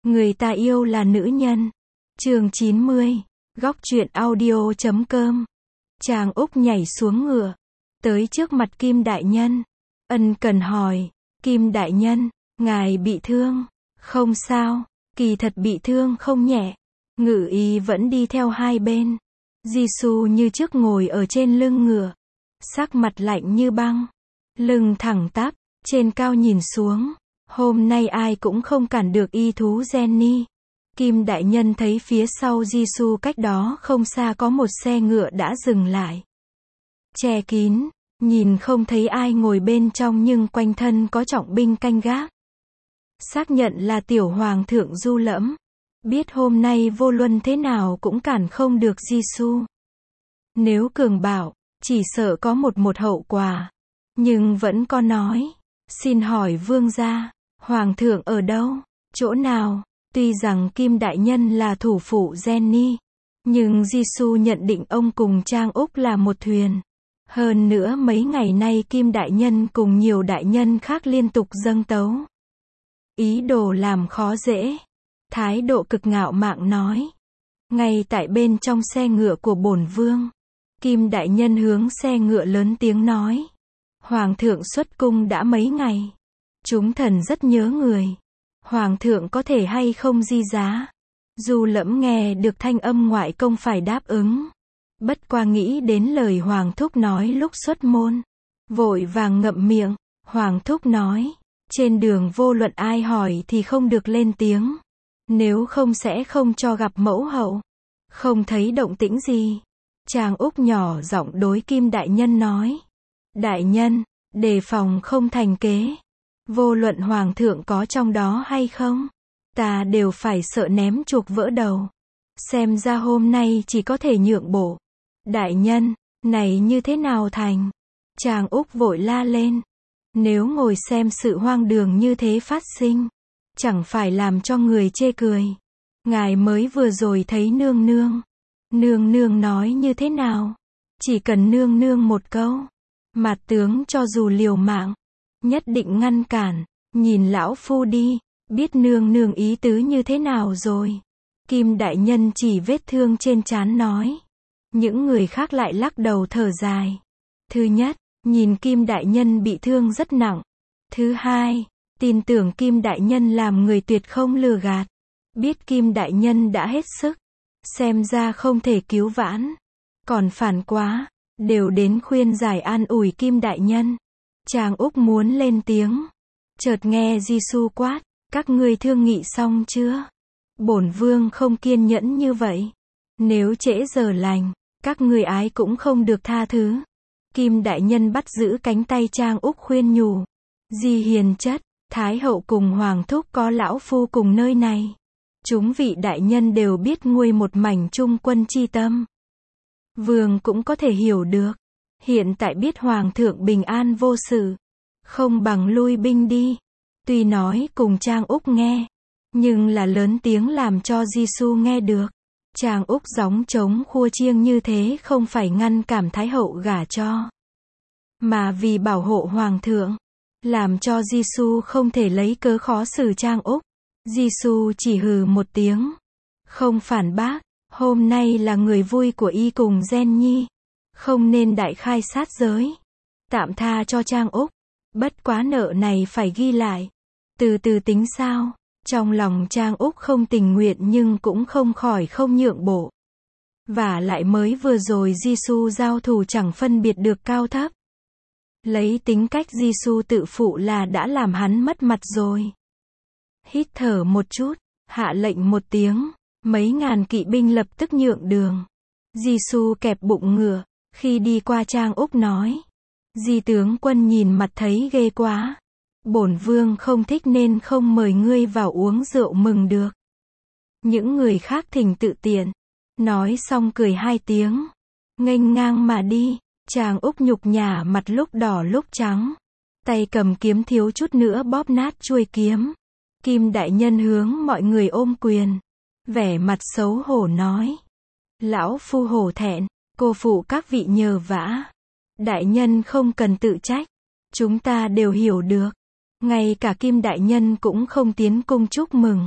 Người ta yêu là nữ nhân. Chương 90. Góc truyện audio.com. Trang Úc nhảy xuống ngựa, tới trước mặt Kim đại nhân, ân cần hỏi, Kim đại nhân, ngài bị thương? Không sao, kỳ thật bị thương không nhẹ. Ngự y vẫn đi theo hai bên. Gisu như trước ngồi ở trên lưng ngựa, sắc mặt lạnh như băng, lưng thẳng tắp, trên cao nhìn xuống. Hôm nay ai cũng không cản được y thú Jenny. Kim đại nhân thấy phía sau Gisu cách đó không xa có một xe ngựa đã dừng lại. Che kín, nhìn không thấy ai ngồi bên trong nhưng quanh thân có trọng binh canh gác. Xác nhận là tiểu hoàng thượng Du Lẫm. Biết hôm nay vô luân thế nào cũng cản không được Gisu. Nếu cường bạo, chỉ sợ có một hậu quả. Nhưng vẫn có nói, xin hỏi vương gia, hoàng thượng ở đâu, chỗ nào? Tuy rằng Kim đại nhân là thủ phủ Jenny, nhưng Gisu nhận định ông cùng Trang Úc là một thuyền. Hơn nữa mấy ngày nay Kim đại nhân cùng nhiều đại nhân khác liên tục dâng tấu, ý đồ làm khó dễ. Thái độ cực ngạo mạn nói. Ngay tại bên trong xe ngựa của bổn vương, Kim đại nhân hướng xe ngựa lớn tiếng nói. Hoàng thượng xuất cung đã mấy ngày. Chúng thần rất nhớ người. Hoàng thượng có thể hay không di giá? Du Lẫm nghe được thanh âm ngoại công phải đáp ứng. Bất qua nghĩ đến lời Hoàng thúc nói lúc xuất môn, vội vàng ngậm miệng. Hoàng thúc nói, trên đường vô luận ai hỏi thì không được lên tiếng. Nếu không sẽ không cho gặp mẫu hậu. Không thấy động tĩnh gì. Trang Úc nhỏ giọng đối Kim đại nhân nói. Đại nhân, đề phòng không thành kế. Vô luận hoàng thượng có trong đó hay không, ta đều phải sợ ném chuộc vỡ đầu. Xem ra hôm nay chỉ có thể nhượng bộ. Đại nhân, này như thế nào thành? Trang Úc vội la lên. Nếu ngồi xem sự hoang đường như thế phát sinh, chẳng phải làm cho người chê cười. Ngài mới vừa rồi thấy nương nương. Nương nương nói như thế nào? Chỉ cần nương nương một câu, mạt tướng cho dù liều mạng, nhất định ngăn cản. Nhìn lão phu đi, biết nương nương ý tứ như thế nào rồi. Kim đại nhân chỉ vết thương trên trán nói. Những người khác lại lắc đầu thở dài. Thứ nhất, nhìn Kim đại nhân bị thương rất nặng. Thứ hai, tin tưởng Kim đại nhân làm người tuyệt không lừa gạt. Biết Kim đại nhân đã hết sức, xem ra không thể cứu vãn, còn phản quá, đều đến khuyên giải an ủi Kim đại nhân. Trang Úc muốn lên tiếng, chợt nghe Gisu quát, các ngươi thương nghị xong chưa? Bổn vương không kiên nhẫn như vậy. Nếu trễ giờ lành, các ngươi ái cũng không được tha thứ. Kim đại nhân bắt giữ cánh tay Trang Úc khuyên nhủ. Di hiền chất, Thái hậu cùng Hoàng thúc có lão phu cùng nơi này. Chúng vị đại nhân đều biết nguôi một mảnh trung quân chi tâm. Vương cũng có thể hiểu được. Hiện tại biết Hoàng thượng bình an vô sự, không bằng lui binh đi. Tuy nói cùng Trang Úc nghe, nhưng là lớn tiếng làm cho Gisu nghe được. Trang Úc gióng trống khua chiêng như thế không phải ngăn cản Thái hậu gả cho, mà vì bảo hộ Hoàng thượng, làm cho Gisu không thể lấy cớ khó xử Trang Úc. Gisu chỉ hừ một tiếng, không phản bác. Hôm nay là người vui của y cùng Jenny, không nên đại khai sát giới. Tạm tha cho Trang Úc, bất quá nợ này phải ghi lại, từ từ tính sao. Trong lòng Trang Úc không tình nguyện nhưng cũng không khỏi không nhượng bộ. Và lại mới vừa rồi Gisu giao thủ chẳng phân biệt được cao thấp. Lấy tính cách Gisu tự phụ là đã làm hắn mất mặt rồi. Hít thở một chút, hạ lệnh một tiếng, mấy ngàn kỵ binh lập tức nhượng đường. Gisu kẹp bụng ngựa, khi đi qua Trang Úc nói. Di tướng quân nhìn mặt thấy ghê quá. Bổn vương không thích nên không mời ngươi vào uống rượu mừng được. Những người khác thỉnh tự tiện. Nói xong cười hai tiếng, nghênh ngang mà đi. Trang Úc nhục nhã mặt lúc đỏ lúc trắng. Tay cầm kiếm thiếu chút nữa bóp nát chuôi kiếm. Kim đại nhân hướng mọi người ôm quyền, vẻ mặt xấu hổ nói. Lão phu hổ thẹn, cô phụ các vị nhờ vả. Đại nhân không cần tự trách, chúng ta đều hiểu được. Ngay cả Kim đại nhân cũng không tiến cung chúc mừng.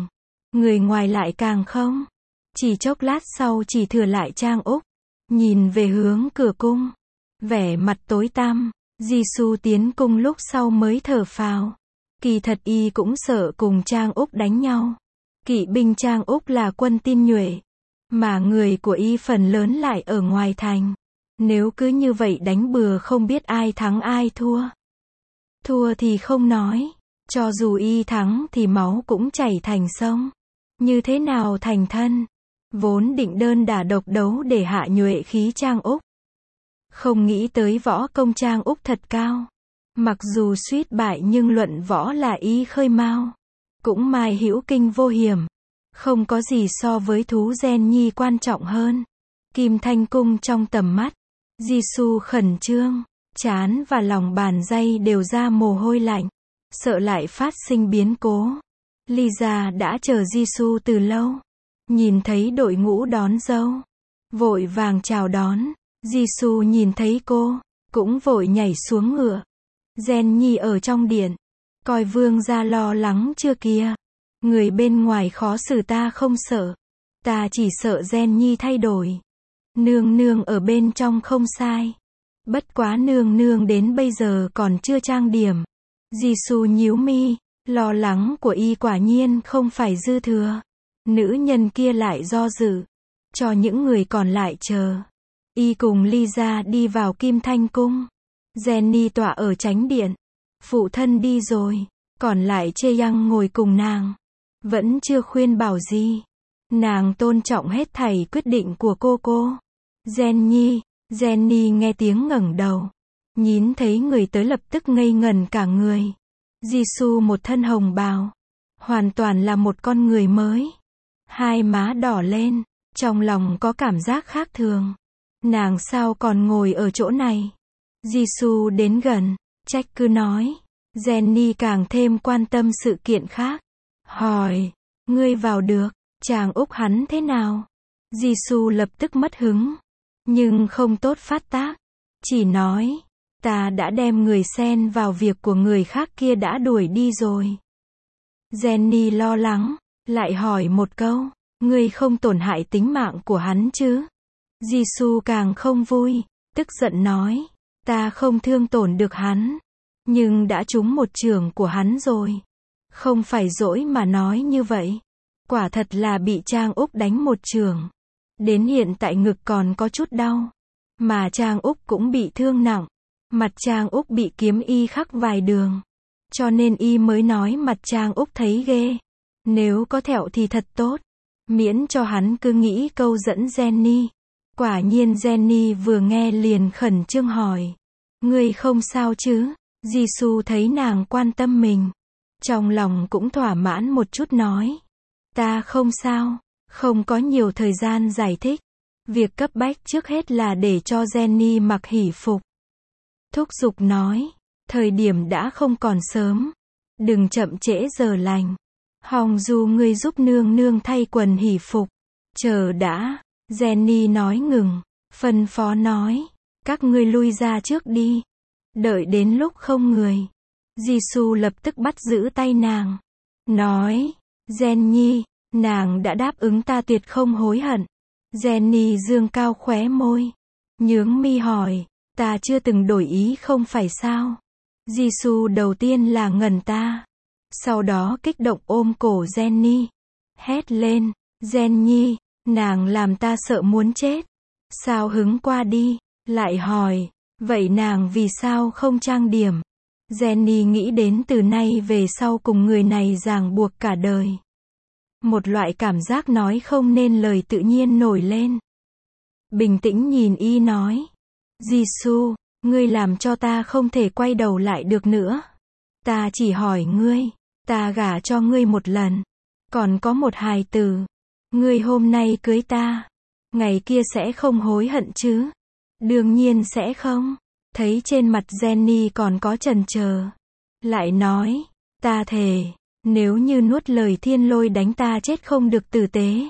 Người ngoài lại càng không. Chỉ chốc lát sau chỉ thừa lại Trang Úc. Nhìn về hướng cửa cung. Vẻ mặt tối tăm. Jisoo tiến cung lúc sau mới thở phào. Kỳ thật y cũng sợ cùng Trang Úc đánh nhau. Kỵ binh Trang Úc là quân tinh nhuệ. Mà người của y phần lớn lại ở ngoài thành. Nếu cứ như vậy đánh bừa không biết ai thắng ai thua. Thua thì không nói. Cho dù y thắng thì máu cũng chảy thành sông. Như thế nào thành thân? Vốn định đơn đả độc đấu để hạ nhuệ khí Trang Úc. Không nghĩ tới võ công Trang Úc thật cao. Mặc dù suýt bại nhưng luận võ là y khơi mao. Cũng mai hữu kinh vô hiểm. Không có gì so với thú gen nhi quan trọng hơn. Kim Thanh Cung trong tầm mắt. Jisoo khẩn trương. Trán và lòng bàn tay đều ra mồ hôi lạnh. Sợ lại phát sinh biến cố. Lisa đã chờ Jisoo từ lâu. Nhìn thấy đội ngũ đón dâu. Vội vàng chào đón. Jisoo nhìn thấy cô. Cũng vội nhảy xuống ngựa. Gen nhi ở trong điện. Coi vương gia lo lắng chưa kìa. Người bên ngoài khó xử ta không sợ. Ta chỉ sợ Gen nhi thay đổi. Nương nương ở bên trong không sai. Bất quá nương nương đến bây giờ còn chưa trang điểm. Jisoo nhíu mi. Lo lắng của y quả nhiên không phải dư thừa. Nữ nhân kia lại do dự. Cho những người còn lại chờ. Y cùng Lisa đi vào Kim Thanh Cung. Jenny tọa ở chánh điện. Phụ thân đi rồi. Còn lại Chae-young ngồi cùng nàng. Vẫn chưa khuyên bảo gì. Nàng tôn trọng hết thảy quyết định của cô. Jenny nghe tiếng ngẩng đầu. Nhìn thấy người tới lập tức ngây ngẩn cả người. Jisoo một thân hồng bào. Hoàn toàn là một con người mới. Hai má đỏ lên. Trong lòng có cảm giác khác thường. Nàng sao còn ngồi ở chỗ này? Jisoo đến gần. Trách cứ nói. Jenny càng thêm quan tâm sự kiện khác. Hỏi. Ngươi vào được. Chàng Úc hắn thế nào? Jisoo lập tức mất hứng. Nhưng không tốt phát tác. Chỉ nói. Ta đã đem người xen vào việc của người khác kia đã đuổi đi rồi. Jenny lo lắng. Lại hỏi một câu. Ngươi không tổn hại tính mạng của hắn chứ? Jisoo càng không vui. Tức giận nói. Ta không thương tổn được hắn. Nhưng đã trúng một chưởng của hắn rồi. Không phải dỗi mà nói như vậy. Quả thật là bị Trang Úc đánh một chưởng. Đến hiện tại ngực còn có chút đau. Mà Trang Úc cũng bị thương nặng. Mặt Trang Úc bị kiếm y khắc vài đường. Cho nên y mới nói mặt Trang Úc thấy ghê. Nếu có thẹo thì thật tốt. Miễn cho hắn cứ nghĩ câu dẫn Jenny. Quả nhiên Jenny vừa nghe liền khẩn trương hỏi. Ngươi không sao chứ? Jisoo thấy nàng quan tâm mình. Trong lòng cũng thỏa mãn một chút nói. Ta không sao. Không có nhiều thời gian giải thích. Việc cấp bách trước hết là để cho Jenny mặc hỷ phục. Thúc giục nói. Thời điểm đã không còn sớm. Đừng chậm trễ giờ lành. Hong Du ngươi giúp nương nương thay quần hỷ phục. Chờ đã. Jenny nói ngừng. Phân phó nói. Các ngươi lui ra trước đi. Đợi đến lúc không người. Jisoo lập tức bắt giữ tay nàng. Nói. Jenny. Nàng đã đáp ứng ta tuyệt không hối hận. Jenny dương cao khóe môi. Nhướng mi hỏi. Ta chưa từng đổi ý không phải sao? Jisoo đầu tiên là ngẩn ta. Sau đó kích động ôm cổ Jenny. Hét lên. Jenny. Nàng làm ta sợ muốn chết. Sao hứng qua đi. Lại hỏi. Vậy nàng vì sao không trang điểm? Jenny nghĩ đến từ nay về sau cùng người này ràng buộc cả đời. Một loại cảm giác nói không nên lời tự nhiên nổi lên. Bình tĩnh nhìn y nói. Jisoo, ngươi làm cho ta không thể quay đầu lại được nữa. Ta chỉ hỏi ngươi. Ta gả cho ngươi một lần. Còn có một hài tử. Ngươi hôm nay cưới ta. Ngày kia sẽ không hối hận chứ? Đương nhiên sẽ không. Thấy trên mặt Jenny còn có chần chờ. Lại nói. Ta thề. Nếu như nuốt lời thiên lôi đánh ta chết không được tử tế.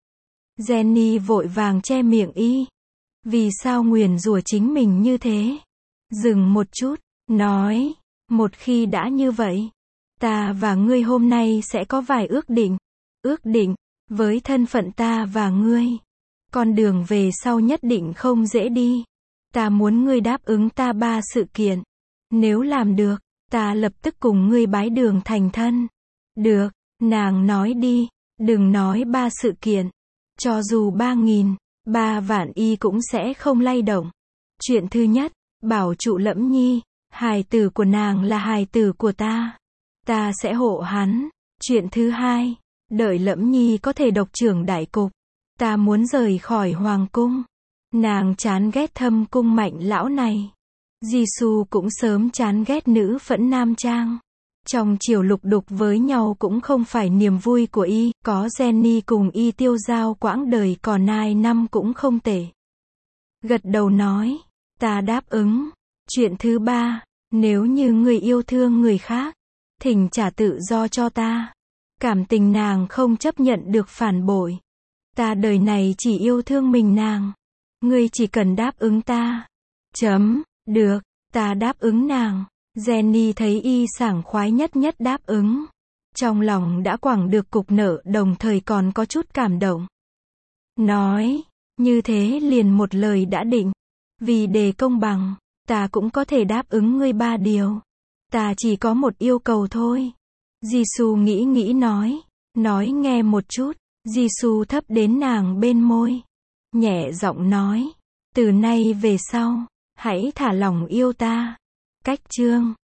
Jenny vội vàng che miệng y. Vì sao nguyền rủa chính mình như thế? Dừng một chút. Nói. Một khi đã như vậy. Ta và ngươi hôm nay sẽ có vài ước định. ước định, với thân phận ta và ngươi, con đường về sau nhất định không dễ đi. Ta muốn ngươi đáp ứng ta 3 sự kiện. Nếu làm được, ta lập tức cùng ngươi bái đường thành thân. Được, nàng nói đi, đừng nói 3 sự kiện. Cho dù 3.000, 3 vạn y cũng sẽ không lay động. Chuyện thứ nhất, bảo trụ Lẫm Nhi, hài tử của nàng là hài tử của ta. Ta sẽ hộ hắn. Chuyện thứ hai, đợi Lẫm Nhi có thể độc trưởng đại cục. Ta muốn rời khỏi hoàng cung. Nàng chán ghét Thâm Cung Mạnh lão này. Jisoo cũng sớm chán ghét nữ phẫn nam trang. Trong chiều lục đục với nhau cũng không phải niềm vui của y, có Jenny cùng y tiêu giao quãng đời còn 2 năm cũng không tệ. Gật đầu nói, ta đáp ứng. Chuyện thứ ba, nếu như người yêu thương người khác, thỉnh trả tự do cho ta. Cảm tình nàng không chấp nhận được phản bội. Ta đời này chỉ yêu thương mình nàng. Ngươi chỉ cần đáp ứng ta. Được, ta đáp ứng nàng. Jenny thấy y sảng khoái nhất đáp ứng. Trong lòng đã quẳng được cục nợ đồng thời còn có chút cảm động. Nói, như thế liền một lời đã định. Vì để công bằng, ta cũng có thể đáp ứng ngươi 3 điều. Ta chỉ có một yêu cầu thôi. Jisoo nghĩ nói nghe một chút. Jisoo thấp đến nàng bên môi. Nhẹ giọng nói, từ nay về sau, hãy thả lỏng yêu ta. Cách chương